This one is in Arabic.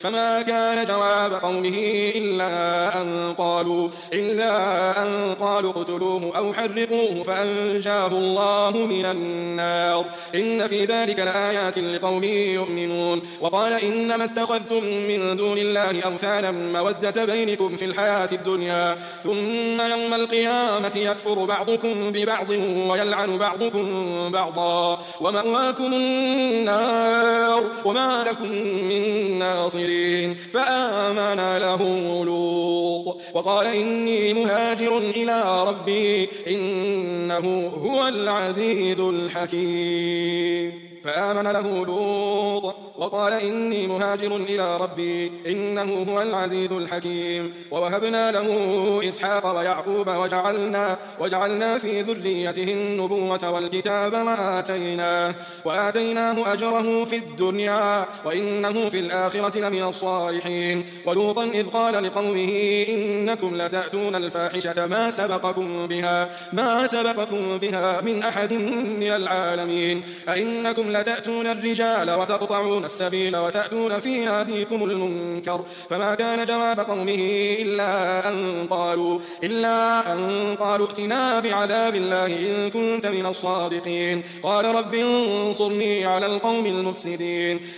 فما كان جواب قومه إلا أن قالوا اقتلوه أو حرقوه فأنجاه الله من النار إن في ذلك لآيات لقوم يؤمنون. وقال إنما اتخذتم من دون الله أوثانا مودة بينكم في الحياة الدنيا ثم يوم القيامة يكفر بعضكم ببعض ويلعن بعضكم بعضا ومأواكم النار وما لكم من ناصرين. فآمن له لوط وقال إني مهاجر إلى ربي إنه هو العزيز الحكيم. فآمن له لوط وقال إني مهاجر إلى ربي إنه هو العزيز الحكيم. ووهبنا له إسحاق ويعقوب وجعلنا في ذريته النبوة والكتاب وآتيناه أجره في الدنيا وإنه في الآخرة لمن الصالحين. ولوطا إذ قال لقومه إنكم لتأتون الفاحشة ما سبقكم بها من أحد من العالمين أئنكم لتأتون الرجال وتقطعون السبيل وتأتون في ناديكم المنكر. فما كان جواب قومه إلا أن قالوا ائتنا بعذاب الله إن كنت من الصادقين. قال رب انصرني على القوم المفسدين.